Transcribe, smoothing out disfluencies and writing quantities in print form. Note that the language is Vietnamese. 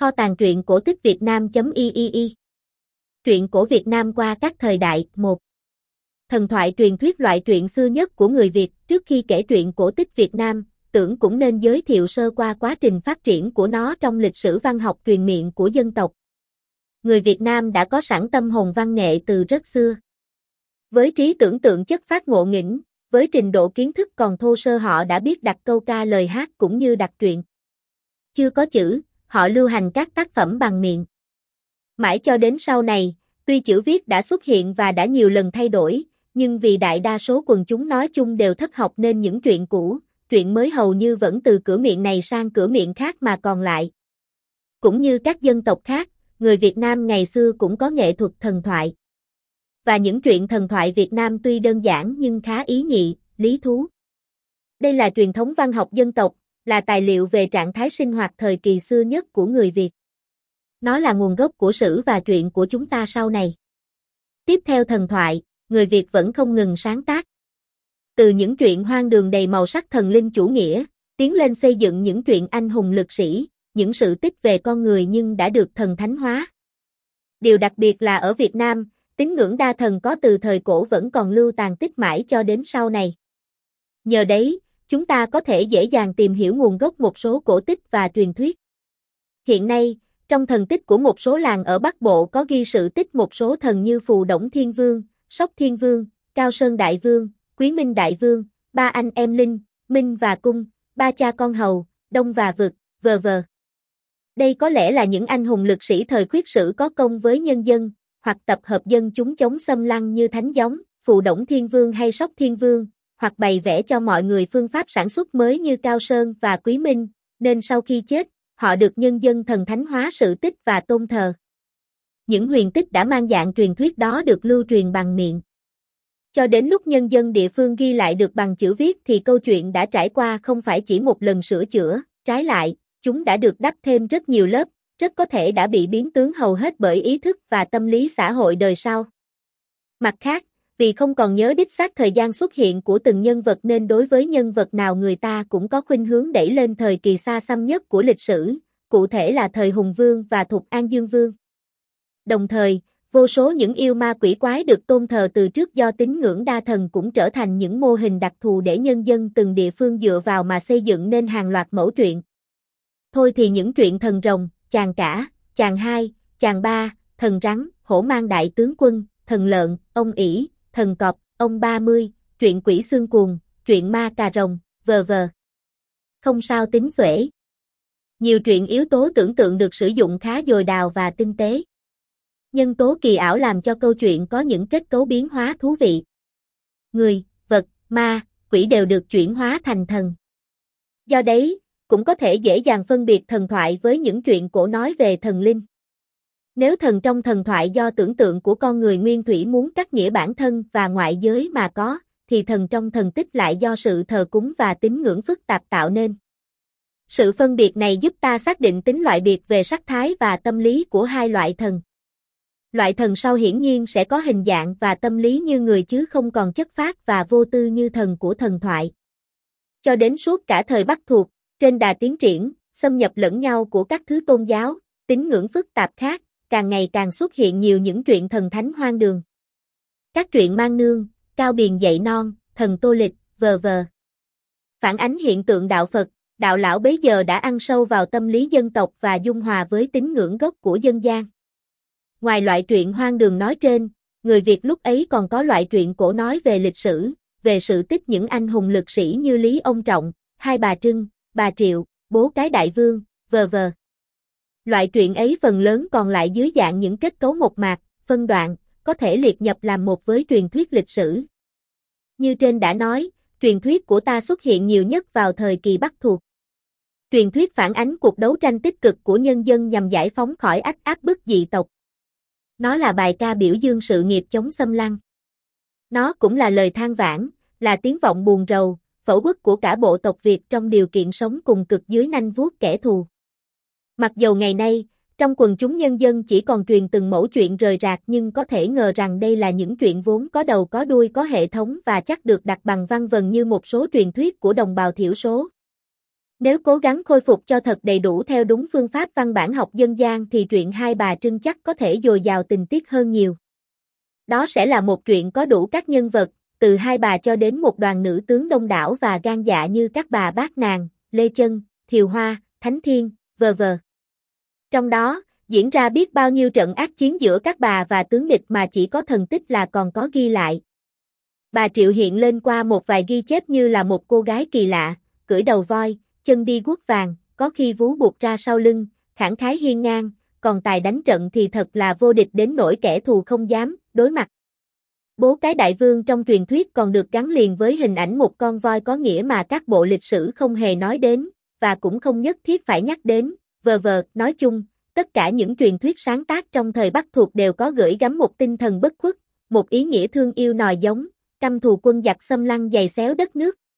Kho tàng truyện cổ tích Việt Nam.ii. Truyện cổ Việt Nam qua các thời đại. 1. Thần thoại truyền thuyết loại truyện xưa nhất của người Việt. Trước khi kể truyện cổ tích Việt Nam, Tưởng cũng nên giới thiệu sơ qua quá trình phát triển của nó trong lịch sử văn học truyền miệng của dân tộc. Người Việt Nam đã có sẵn tâm hồn văn nghệ từ rất xưa. Với trí tưởng tượng chất phác ngộ nghĩnh, với trình độ kiến thức còn thô sơ họ đã biết đặt câu ca lời hát cũng như đặt truyện. Chưa có chữ, họ lưu hành các tác phẩm bằng miệng. Mãi cho đến sau này, tuy chữ viết đã xuất hiện và đã nhiều lần thay đổi, nhưng vì đại đa số quần chúng nói chung đều thất học nên những truyện cũ, truyện mới hầu như vẫn từ cửa miệng này sang cửa miệng khác mà còn lại. Cũng như các dân tộc khác, người Việt Nam ngày xưa cũng có nghệ thuật thần thoại. Và những truyện thần thoại Việt Nam tuy đơn giản nhưng khá ý nhị, lý thú. Đây là truyền thống văn học dân tộc, là tài liệu về trạng thái sinh hoạt thời kỳ xưa nhất của người Việt. Nó là nguồn gốc của sử và truyện của chúng ta sau này. Tiếp theo thần thoại, người Việt vẫn không ngừng sáng tác. Từ những truyện hoang đường đầy màu sắc thần linh chủ nghĩa, tiến lên xây dựng những truyện anh hùng lực sĩ, những sự tích về con người nhưng đã được thần thánh hóa. Điều đặc biệt là ở Việt Nam, tín ngưỡng đa thần có từ thời cổ vẫn còn lưu tàn tích mãi cho đến sau này. Nhờ đấy, chúng ta có thể dễ dàng tìm hiểu nguồn gốc một số cổ tích và truyền thuyết. Hiện nay, trong thần tích của một số làng ở Bắc Bộ có ghi sự tích một số thần như Phù Đổng Thiên Vương, Sóc Thiên Vương, Cao Sơn Đại Vương, Quý Minh Đại Vương, ba anh em Linh, Minh và Cung, ba cha con Hầu, Đông và Vực, v.v. Đây có lẽ là những anh hùng lực sĩ thời khuyết sử có công với nhân dân, hoặc tập hợp dân chúng chống xâm lăng như Thánh Giống, Phù Đổng Thiên Vương hay Sóc Thiên Vương, hoặc bày vẽ cho mọi người phương pháp sản xuất mới như Cao Sơn và Quý Minh, nên sau khi chết, họ được nhân dân thần thánh hóa sự tích và tôn thờ. Những huyền tích đã mang dạng truyền thuyết đó được lưu truyền bằng miệng. Cho đến lúc nhân dân địa phương ghi lại được bằng chữ viết thì câu chuyện đã trải qua không phải chỉ một lần sửa chữa, trái lại, chúng đã được đắp thêm rất nhiều lớp, rất có thể đã bị biến tướng hầu hết bởi ý thức và tâm lý xã hội đời sau. Mặt khác, vì không còn nhớ đích xác thời gian xuất hiện của từng nhân vật nên đối với nhân vật nào người ta cũng có khuynh hướng đẩy lên thời kỳ xa xăm nhất của lịch sử, cụ thể là thời Hùng Vương và Thục An Dương Vương. Đồng thời, vô số những yêu ma quỷ quái được tôn thờ từ trước do tín ngưỡng đa thần cũng trở thành những mô hình đặc thù để nhân dân từng địa phương dựa vào mà xây dựng nên hàng loạt mẫu truyện. Thôi thì những truyện thần rồng, chàng cả, chàng hai, chàng ba, thần rắn, hổ mang đại tướng quân, thần lợn, ông ỷ, thần cọp, ông 30, truyện quỷ xương cuồng, truyện ma cà rồng, v.v. Không sao tính xuể. Nhiều truyện yếu tố tưởng tượng được sử dụng khá dồi dào và tinh tế. Nhân tố kỳ ảo làm cho câu chuyện có những kết cấu biến hóa thú vị. Người, vật, ma, quỷ đều được chuyển hóa thành thần. Do đấy, cũng có thể dễ dàng phân biệt thần thoại với những truyện cổ nói về thần linh. Nếu thần trong thần thoại do tưởng tượng của con người nguyên thủy muốn cắt nghĩa bản thân và ngoại giới mà có, thì thần trong thần tích lại do sự thờ cúng và tín ngưỡng phức tạp tạo nên. Sự phân biệt này giúp ta xác định tính loại biệt về sắc thái và tâm lý của hai loại thần. Loại thần sau hiển nhiên sẽ có hình dạng và tâm lý như người chứ không còn chất phác và vô tư như thần của thần thoại. Cho đến suốt cả thời Bắc thuộc, trên đà tiến triển, xâm nhập lẫn nhau của các thứ tôn giáo, tín ngưỡng phức tạp khác, càng ngày càng xuất hiện nhiều những truyện thần thánh hoang đường. Các truyện mang nương, cao biền dạy non, thần tô lịch, v.v. phản ánh hiện tượng đạo Phật, đạo lão bấy giờ đã ăn sâu vào tâm lý dân tộc và dung hòa với tín ngưỡng gốc của dân gian. Ngoài loại truyện hoang đường nói trên, người Việt lúc ấy còn có loại truyện cổ nói về lịch sử, về sự tích những anh hùng lực sĩ như Lý Ông Trọng, Hai Bà Trưng, Bà Triệu, Bố Cái Đại Vương, v.v. Loại truyện ấy phần lớn còn lại dưới dạng những kết cấu mộc mạc, phân đoạn, có thể liệt nhập làm một với truyền thuyết lịch sử. Như trên đã nói, truyền thuyết của ta xuất hiện nhiều nhất vào thời kỳ Bắc thuộc. Truyền thuyết phản ánh cuộc đấu tranh tích cực của nhân dân nhằm giải phóng khỏi áp bức dị tộc. Nó là bài ca biểu dương sự nghiệp chống xâm lăng. Nó cũng là lời than vãn, là tiếng vọng buồn rầu, phẫn uất của cả bộ tộc Việt trong điều kiện sống cùng cực dưới nanh vuốt kẻ thù. Mặc dầu ngày nay, trong quần chúng nhân dân chỉ còn truyền từng mẩu chuyện rời rạc nhưng có thể ngờ rằng đây là những chuyện vốn có đầu có đuôi có hệ thống và chắc được đặt bằng văn vần như một số truyền thuyết của đồng bào thiểu số. Nếu cố gắng khôi phục cho thật đầy đủ theo đúng phương pháp văn bản học dân gian thì truyện Hai Bà Trưng chắc có thể dồi dào tình tiết hơn nhiều. Đó sẽ là một truyện có đủ các nhân vật, từ hai bà cho đến một đoàn nữ tướng đông đảo và gan dạ như các bà Bát Nàng, Lê Chân, Thiều Hoa, Thánh Thiên, v.v. Trong đó, diễn ra biết bao nhiêu trận ác chiến giữa các bà và tướng địch mà chỉ có thần tích là còn có ghi lại. Bà Triệu hiện lên qua một vài ghi chép như là một cô gái kỳ lạ, cưỡi đầu voi, chân đi guốc vàng, có khi vú buộc ra sau lưng, khẳng khái hiên ngang, còn tài đánh trận thì thật là vô địch đến nỗi kẻ thù không dám đối mặt. Bố cái đại vương trong truyền thuyết còn được gắn liền với hình ảnh một con voi có nghĩa mà các bộ lịch sử không hề nói đến, và cũng không nhất thiết phải nhắc đến, v.v. Nói chung, tất cả những truyền thuyết sáng tác trong thời Bắc thuộc đều có gửi gắm một tinh thần bất khuất, một ý nghĩa thương yêu nòi giống, căm thù quân giặc xâm lăng giày xéo đất nước.